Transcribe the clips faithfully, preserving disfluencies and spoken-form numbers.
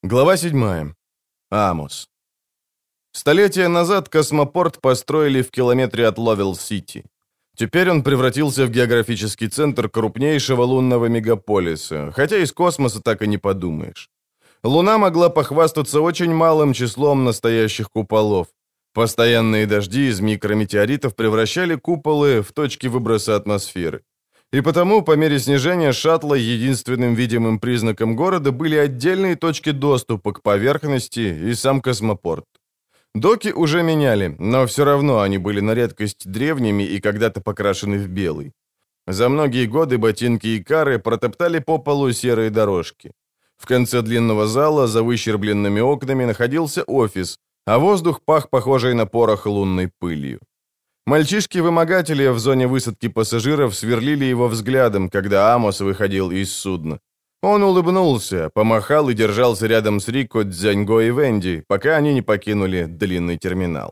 Глава седьмая. Амос. Столетия назад космопорт построили в километре от Ловелл-Сити. Теперь он превратился в географический центр крупнейшего лунного мегаполиса, хотя из космоса так и не подумаешь. Луна могла похвастаться очень малым числом настоящих куполов. Постоянные дожди из микрометеоритов превращали куполы в точки выброса атмосферы. И потому, по мере снижения шаттла, единственным видимым признаком города были отдельные точки доступа к поверхности и сам космопорт. Доки уже меняли, но все равно они были на редкость древними и когда-то покрашены в белый. За многие годы ботинки и кары протоптали по полу серые дорожки. В конце длинного зала за выщербленными окнами находился офис, а воздух пах похожей на порох лунной пылью. Мальчишки-вымогатели в зоне высадки пассажиров сверлили его взглядом, когда Амос выходил из судна. Он улыбнулся, помахал и держался рядом с Рико, Дзяньго и Венди, пока они не покинули длинный терминал.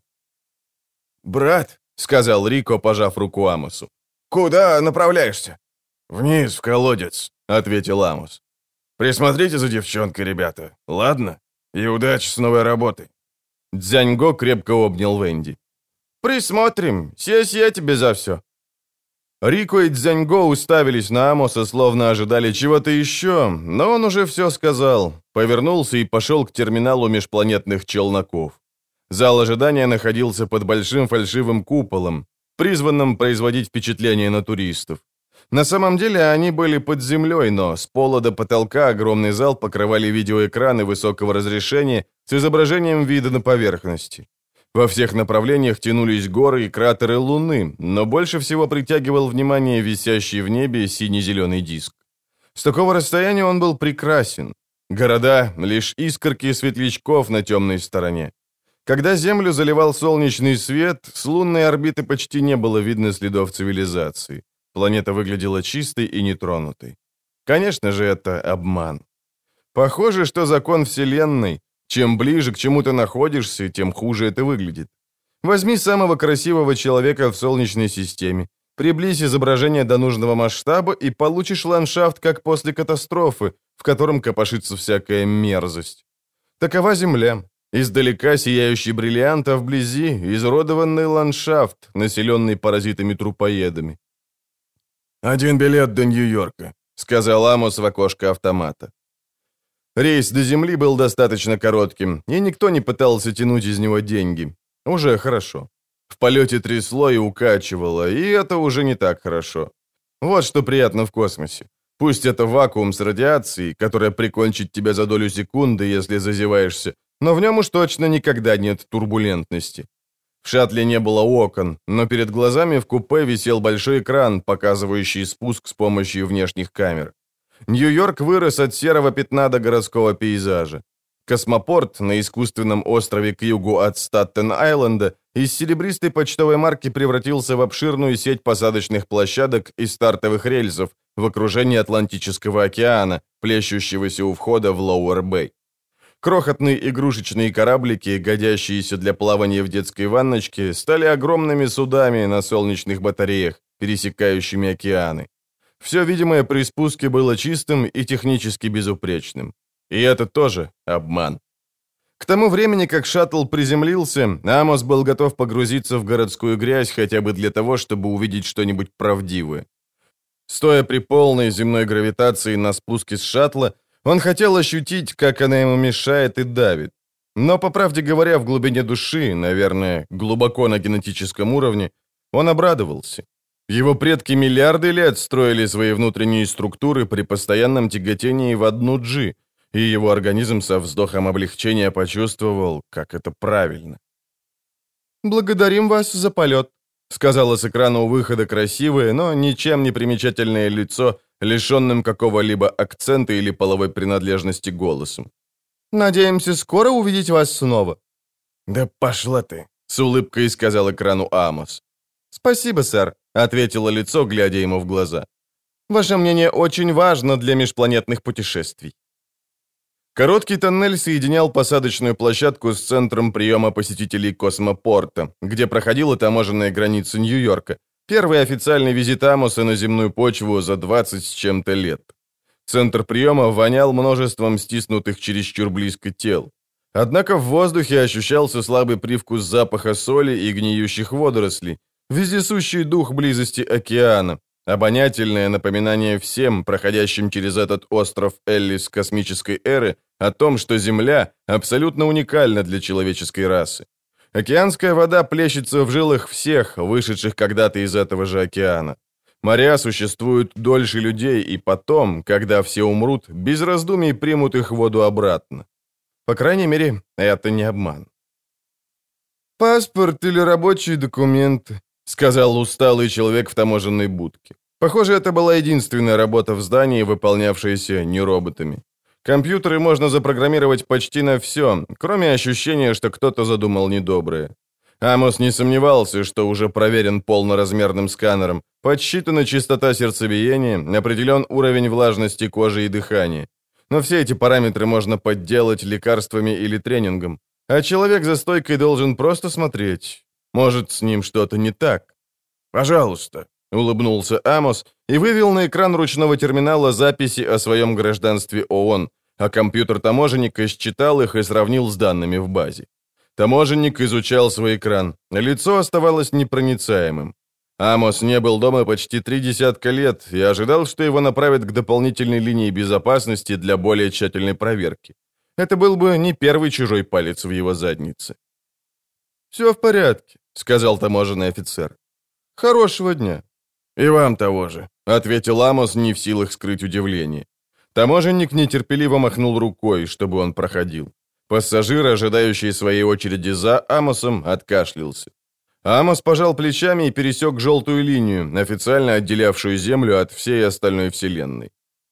«Брат», — сказал Рико, пожав руку Амосу, — «куда направляешься?» «Вниз, в колодец», — ответил Амос. «Присмотрите за девчонкой, ребята, ладно? И удачи с новой работой». Дзяньго крепко обнял Венди. «Присмотрим. Сесь я тебе за все». Рико и Дзяньго уставились на Амоса, словно ожидали чего-то еще, но он уже все сказал, повернулся и пошел к терминалу межпланетных челноков. Зал ожидания находился под большим фальшивым куполом, призванным производить впечатление на туристов. На самом деле они были под землей, но с пола до потолка огромный зал покрывали видеоэкраны высокого разрешения с изображением вида на поверхности. Во всех направлениях тянулись горы и кратеры Луны, но больше всего притягивал внимание висящий в небе сине-зеленый диск. С такого расстояния он был прекрасен. Города — лишь искорки светлячков на темной стороне. Когда Землю заливал солнечный свет, с лунной орбиты почти не было видно следов цивилизации. Планета выглядела чистой и нетронутой. Конечно же, это обман. Похоже, что закон Вселенной — чем ближе к чему ты находишься, тем хуже это выглядит. Возьми самого красивого человека в Солнечной системе, приблизь изображение до нужного масштаба и получишь ландшафт, как после катастрофы, в котором копошится всякая мерзость. Такова Земля. Издалека сияющий бриллиант, а вблизи изуродованный ландшафт, населенный паразитами-трупоедами. «Один билет до Нью-Йорка», — сказал Амос в окошко автомата. Рейс до Земли был достаточно коротким, и никто не пытался тянуть из него деньги. Уже хорошо. В полете трясло и укачивало, и это уже не так хорошо. Вот что приятно в космосе. Пусть это вакуум с радиацией, которая прикончит тебя за долю секунды, если зазеваешься, но в нем уж точно никогда нет турбулентности. В шаттле не было окон, но перед глазами в купе висел большой экран, показывающий спуск с помощью внешних камер. Нью-Йорк вырос от серого пятна до городского пейзажа. Космопорт на искусственном острове к югу от Статтен-Айленда из серебристой почтовой марки превратился в обширную сеть посадочных площадок и стартовых рельсов в окружении Атлантического океана, плещущегося у входа в Лоуэр-Бэй. Крохотные игрушечные кораблики, годящиеся для плавания в детской ванночке, стали огромными судами на солнечных батареях, пересекающими океаны. Все видимое при спуске было чистым и технически безупречным. И это тоже обман. К тому времени, как шаттл приземлился, Амос был готов погрузиться в городскую грязь хотя бы для того, чтобы увидеть что-нибудь правдивое. Стоя при полной земной гравитации на спуске с шаттла, он хотел ощутить, как она ему мешает и давит. Но, по правде говоря, в глубине души, наверное, глубоко на генетическом уровне, он обрадовался. Его предки миллиарды лет строили свои внутренние структуры при постоянном тяготении в одну G, и его организм со вздохом облегчения почувствовал, как это правильно. «Благодарим вас за полет», — сказала с экрана у выхода красивое, но ничем не примечательное лицо, лишенным какого-либо акцента или половой принадлежности голосом. «Надеемся скоро увидеть вас снова». «Да пошла ты», — с улыбкой сказал экрану Амос. «Спасибо, сэр», — ответило лицо, глядя ему в глаза. «Ваше мнение очень важно для межпланетных путешествий». Короткий тоннель соединял посадочную площадку с центром приема посетителей космопорта, где проходила таможенная граница Нью-Йорка, первый официальный визит Амоса на земную почву за двадцать с чем-то лет. Центр приема вонял множеством стиснутых чересчур близко тел. Однако в воздухе ощущался слабый привкус запаха соли и гниющих водорослей, вездесущий дух близости океана, обонятельное напоминание всем, проходящим через этот остров Эллис космической эры, о том, что Земля абсолютно уникальна для человеческой расы. Океанская вода плещется в жилах всех, вышедших когда-то из этого же океана. Моря существуют дольше людей, и потом, когда все умрут, без раздумий примут их воду обратно. По крайней мере, это не обман. «Паспорт или рабочие документы», — сказал усталый человек в таможенной будке. Похоже, это была единственная работа в здании, выполнявшаяся не роботами. Компьютеры можно запрограммировать почти на все, кроме ощущения, что кто-то задумал недоброе. Амос не сомневался, что уже проверен полноразмерным сканером, подсчитана частота сердцебиения, определен уровень влажности кожи и дыхания. Но все эти параметры можно подделать лекарствами или тренингом, а человек за стойкой должен просто смотреть. Может, с ним что-то не так. «Пожалуйста», — улыбнулся Амос и вывел на экран ручного терминала записи о своем гражданстве ООН, а компьютер таможенника считал их и сравнил с данными в базе. Таможенник изучал свой экран, лицо оставалось непроницаемым. Амос не был дома почти три десятка лет и ожидал, что его направят к дополнительной линии безопасности для более тщательной проверки. Это был бы не первый чужой палец в его заднице. «Все в порядке», — сказал таможенный офицер. «Хорошего дня». «И вам того же», — ответил Амос, не в силах скрыть удивление. Таможенник нетерпеливо махнул рукой, чтобы он проходил. Пассажир, ожидающий своей очереди за Амосом, откашлялся. Амос пожал плечами и пересек желтую линию, официально отделявшую Землю от всей остальной вселенной.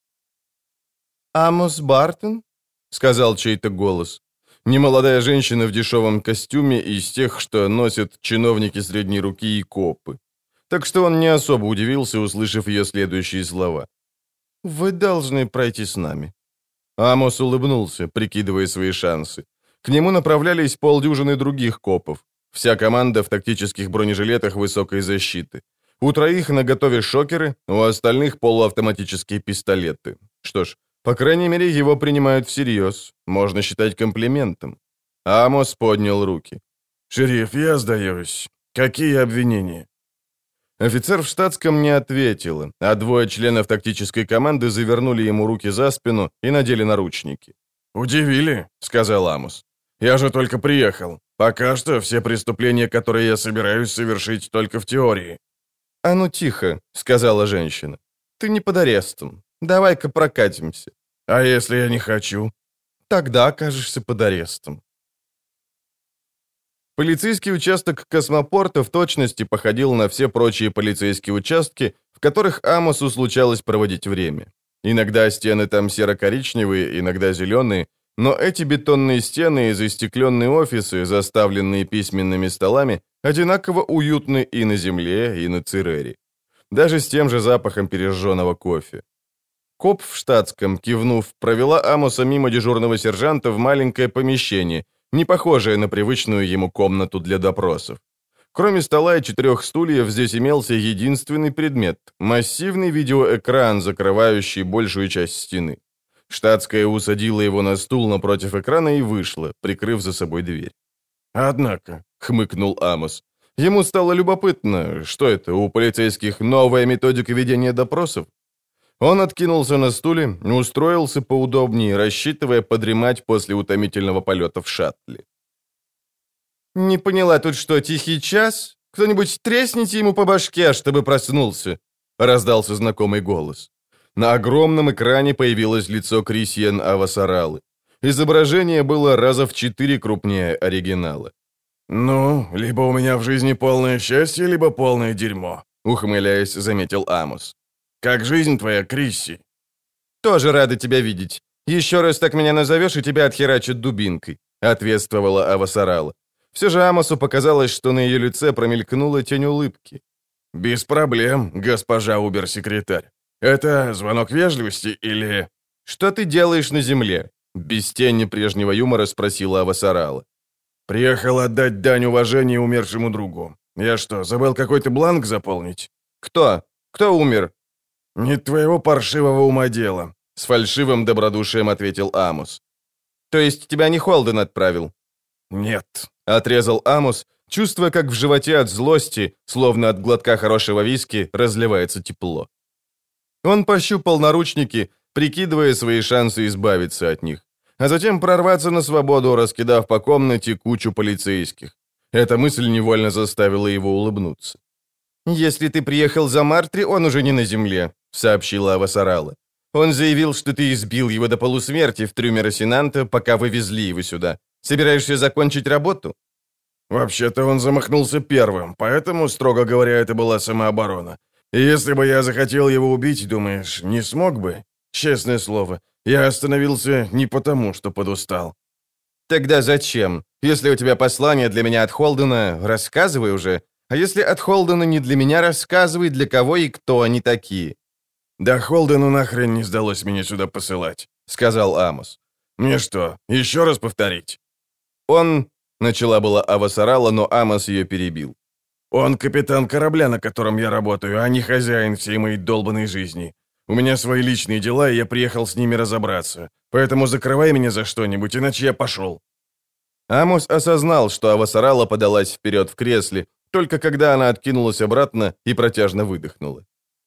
«Амос Бартон?» — сказал чей-то голос. Немолодая женщина в дешевом костюме из тех, что носят чиновники средней руки и копы. Так что он не особо удивился, услышав ее следующие слова. «Вы должны пройти с нами». Амос улыбнулся, прикидывая свои шансы. К нему направлялись полдюжины других копов. Вся команда в тактических бронежилетах высокой защиты. У троих наготове шокеры, у остальных полуавтоматические пистолеты. Что ж, по крайней мере, его принимают всерьез. Можно считать комплиментом. Амос поднял руки. «Шериф, я сдаюсь. Какие обвинения?» Офицер в штатском не ответил, а двое членов тактической команды завернули ему руки за спину и надели наручники. «Удивили», — сказал Амос. «Я же только приехал. Пока что все преступления, которые я собираюсь совершить, только в теории». «А ну тихо», — сказала женщина. «Ты не под арестом. Давай-ка прокатимся». «А если я не хочу?» «Тогда окажешься под арестом». Полицейский участок космопорта в точности походил на все прочие полицейские участки, в которых Амосу случалось проводить время. Иногда стены там серо-коричневые, иногда зеленые, но эти бетонные стены и застекленные офисы, заставленные письменными столами, одинаково уютны и на Земле, и на Церере. Даже с тем же запахом пережженного кофе. Коп в штатском, кивнув, провела Амоса мимо дежурного сержанта в маленькое помещение, не похожее на привычную ему комнату для допросов. Кроме стола и четырех стульев, здесь имелся единственный предмет – массивный видеоэкран, закрывающий большую часть стены. Штатская усадила его на стул напротив экрана и вышла, прикрыв за собой дверь. «Однако», — хмыкнул Амос, — ему стало любопытно, что это, у полицейских новая методика ведения допросов? Он откинулся на стуле, устроился поудобнее, рассчитывая подремать после утомительного полета в шаттле. «Не поняла, тут что, тихий час? Кто-нибудь тресните ему по башке, чтобы проснулся?» — раздался знакомый голос. На огромном экране появилось лицо Крисьен Авасаралы. Изображение было раза в четыре крупнее оригинала. «Ну, либо у меня в жизни полное счастье, либо полное дерьмо», — ухмыляясь, заметил Амос. «Как жизнь твоя, Крисси?» «Тоже рада тебя видеть. Еще раз так меня назовешь, и тебя отхерачат дубинкой», — ответствовала Авасарала. Все же Амосу показалось, что на ее лице промелькнула тень улыбки. «Без проблем, госпожа убер-секретарь. Это звонок вежливости или...» «Что ты делаешь на земле?» — без тени прежнего юмора спросила Авасарала. «Приехал отдать дань уважения умершему другу. Я что, забыл какой-то бланк заполнить?» «Кто? Кто умер?» «Не твоего паршивого умодела. — с фальшивым добродушием ответил Амос. «То есть тебя не Холден отправил?» «Нет», — отрезал Амос, чувствуя, как в животе от злости, словно от глотка хорошего виски, разливается тепло. Он пощупал наручники, прикидывая свои шансы избавиться от них, а затем прорваться на свободу, раскидав по комнате кучу полицейских. Эта мысль невольно заставила его улыбнуться. «Если ты приехал за Мартри, он уже не на земле», — сообщила Авасарала. «Он заявил, что ты избил его до полусмерти в трюме Росинанта, пока вы везли его сюда. Собираешься закончить работу?» «Вообще-то он замахнулся первым, поэтому, строго говоря, это была самооборона. И если бы я захотел его убить, думаешь, не смог бы? Честное слово, я остановился не потому, что подустал». «Тогда зачем? Если у тебя послание для меня от Холдена, рассказывай уже. А если от Холдена не для меня, рассказывай, для кого и кто они такие». «Да Холдену нахрен не сдалось меня сюда посылать», — сказал Амос. «Мне что, еще раз повторить?» «Он...» — начала была Авасарала, но Амос ее перебил. «Он капитан корабля, на котором я работаю, а не хозяин всей моей долбанной жизни. У меня свои личные дела, и я приехал с ними разобраться. Поэтому закрывай меня за что-нибудь, иначе я пошел». Амос осознал, что Авасарала подалась вперед в кресле, только когда она откинулась обратно и протяжно выдохнула.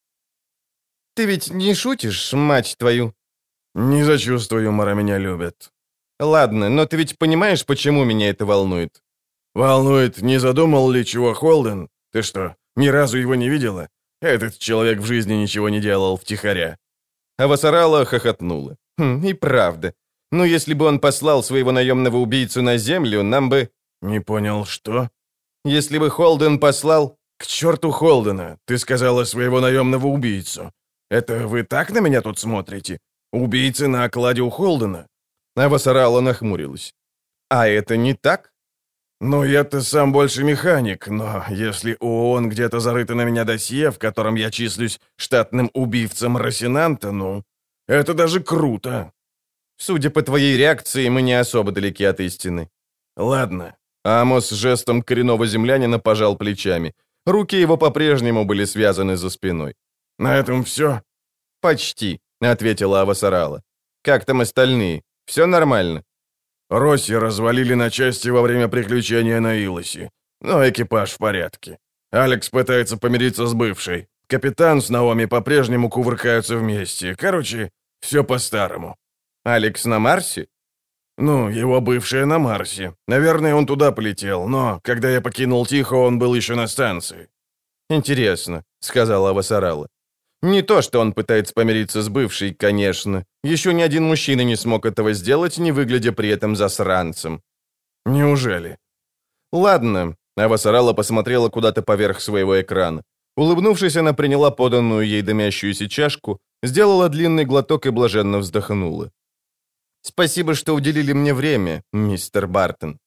«Ты ведь не шутишь, мать твою?» «Не за чувство юмора меня любят». «Ладно, но ты ведь понимаешь, почему меня это волнует?» «Волнует, не задумал ли чего Холден? Ты что, ни разу его не видела? Этот человек в жизни ничего не делал втихаря». Авасарала хохотнула. «Хм, и правда. Ну, если бы он послал своего наемного убийцу на землю, нам бы...» «Не понял, что?» «Если бы Холден послал...» «К черту Холдена! Ты сказала своего наемного убийцу. Это вы так на меня тут смотрите? Убийцы на окладе у Холдена?» Авасарала нахмурилась. «А это не так?» «Ну, я-то сам больше механик, но если у ООН где-то зарыто на меня досье, в котором я числюсь штатным убийцем Росинанта, ну, это даже круто». «Судя по твоей реакции, мы не особо далеки от истины». «Ладно». Амос жестом коренного землянина пожал плечами. Руки его по-прежнему были связаны за спиной. «На этом все?» «Почти», — ответила Авасарала. «Как там остальные? Все нормально?» «Росси развалили на части во время приключения на Илосе. Но экипаж в порядке. Алекс пытается помириться с бывшей. Капитан с Наоми по-прежнему кувыркаются вместе. Короче, все по-старому». «Алекс на Марсе?» «Ну, его бывшая на Марсе. Наверное, он туда полетел, но когда я покинул Тихо, он был еще на станции». «Интересно», — сказала Авасарала. «Не то, что он пытается помириться с бывшей, конечно. Еще ни один мужчина не смог этого сделать, не выглядя при этом засранцем». «Неужели?» «Ладно», — Авасарала посмотрела куда-то поверх своего экрана. Улыбнувшись, она приняла поданную ей дымящуюся чашку, сделала длинный глоток и блаженно вздохнула. «Спасибо, что уделили мне время, мистер Бартон».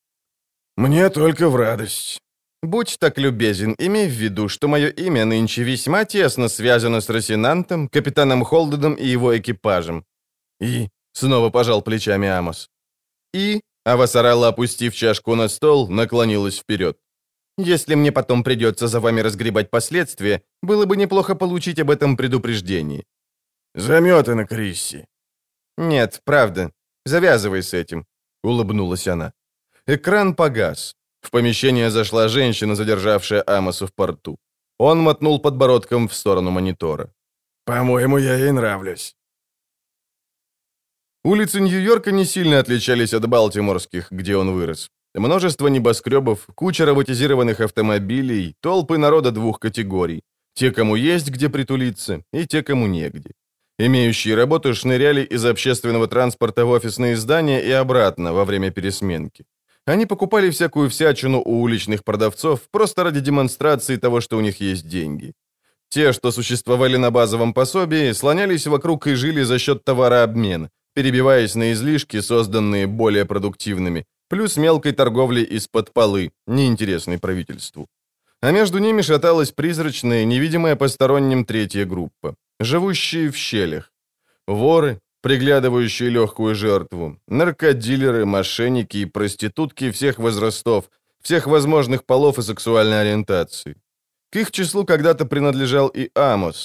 «Мне только в радость». «Будь так любезен, имей в виду, что мое имя нынче весьма тесно связано с Росинантом, капитаном Холденом и его экипажем». «И?» — снова пожал плечами Амос. «И?» — Авасарала, опустив чашку на стол, наклонилась вперед. «Если мне потом придется за вами разгребать последствия, было бы неплохо получить об этом предупреждение». «Заметано, Крисси». «Нет, правда. Завязывай с этим», — улыбнулась она. Экран погас. В помещение зашла женщина, задержавшая Амоса в порту. Он мотнул подбородком в сторону монитора. «По-моему, я ей нравлюсь». Улицы Нью-Йорка не сильно отличались от балтиморских, где он вырос. Множество небоскребов, куча роботизированных автомобилей, толпы народа двух категорий. Те, кому есть где притулиться, и те, кому негде. Имеющие работу шныряли из общественного транспорта в офисные здания и обратно во время пересменки. Они покупали всякую всячину у уличных продавцов просто ради демонстрации того, что у них есть деньги. Те, что существовали на базовом пособии, слонялись вокруг и жили за счет товарообмена, перебиваясь на излишки, созданные более продуктивными, плюс мелкой торговли из-под полы, неинтересной правительству. А между ними шаталась призрачная, невидимая посторонним третья группа, живущие в щелях. Воры, приглядывающие легкую жертву, наркодилеры, мошенники и проститутки всех возрастов, всех возможных полов и сексуальной ориентации. К их числу когда-то принадлежал и Амос.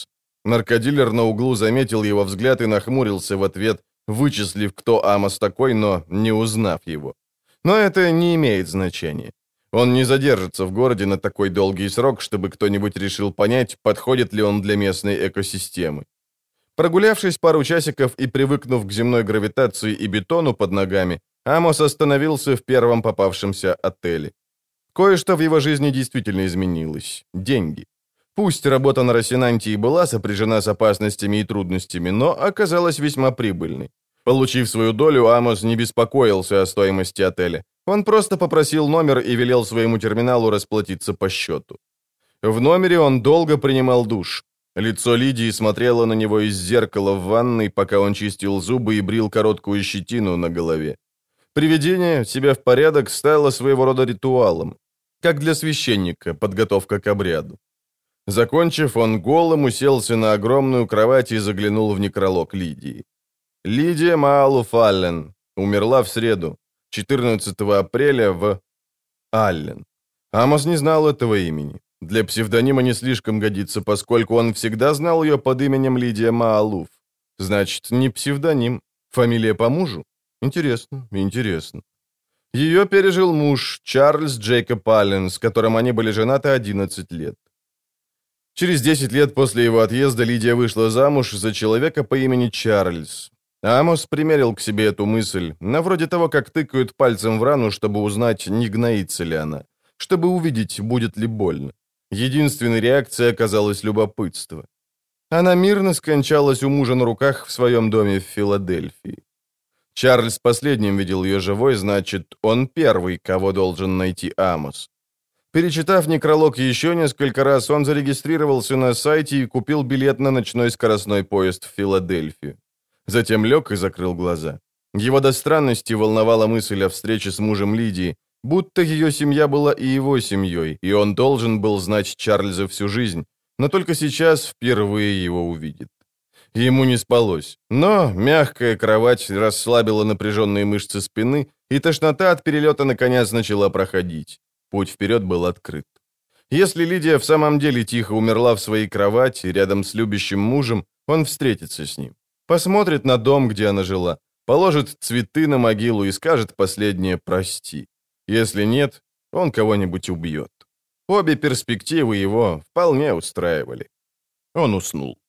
Наркодилер на углу заметил его взгляд и нахмурился в ответ, вычислив, кто Амос такой, но не узнав его. Но это не имеет значения. Он не задержится в городе на такой долгий срок, чтобы кто-нибудь решил понять, подходит ли он для местной экосистемы. Прогулявшись пару часиков и привыкнув к земной гравитации и бетону под ногами, Амос остановился в первом попавшемся отеле. Кое-что в его жизни действительно изменилось. Деньги. Пусть работа на Росинанте и была сопряжена с опасностями и трудностями, но оказалась весьма прибыльной. Получив свою долю, Амос не беспокоился о стоимости отеля. Он просто попросил номер и велел своему терминалу расплатиться по счету. В номере он долго принимал душ. Лицо Лидии смотрело на него из зеркала в ванной, пока он чистил зубы и брил короткую щетину на голове. Приведение себя в порядок стало своего рода ритуалом, как для священника, подготовка к обряду. Закончив, он голым уселся на огромную кровать и заглянул в некролог Лидии. Лидия Маалуф Аллен умерла в среду, четырнадцатого апреля в Аллен. Амос не знал этого имени. Для псевдонима не слишком годится, поскольку он всегда знал ее под именем Лидия Маалуф. Значит, не псевдоним, фамилия по мужу? Интересно, интересно. Ее пережил муж, Чарльз Джейкоб Аллен, с которым они были женаты одиннадцать лет. Через десять лет после его отъезда Лидия вышла замуж за человека по имени Чарльз. Амос примерил к себе эту мысль, на вроде того, как тыкают пальцем в рану, чтобы узнать, не гноится ли она, чтобы увидеть, будет ли больно. Единственной реакцией оказалось любопытство. Она мирно скончалась у мужа на руках в своем доме в Филадельфии. Чарльз последним видел ее живой, значит, он первый, кого должен найти Амос. Перечитав некролог еще несколько раз, он зарегистрировался на сайте и купил билет на ночной скоростной поезд в Филадельфию. Затем лег и закрыл глаза. Его до странности волновала мысль о встрече с мужем Лидии, будто ее семья была и его семьей, и он должен был знать Чарльза всю жизнь, но только сейчас впервые его увидит. Ему не спалось, но мягкая кровать расслабила напряженные мышцы спины, и тошнота от перелета наконец начала проходить. Путь вперед был открыт. Если Лидия в самом деле тихо умерла в своей кровати рядом с любящим мужем, он встретится с ним. Посмотрит на дом, где она жила, положит цветы на могилу и скажет последнее «прости». Если нет, он кого-нибудь убьет. Обе перспективы его вполне устраивали. Он уснул.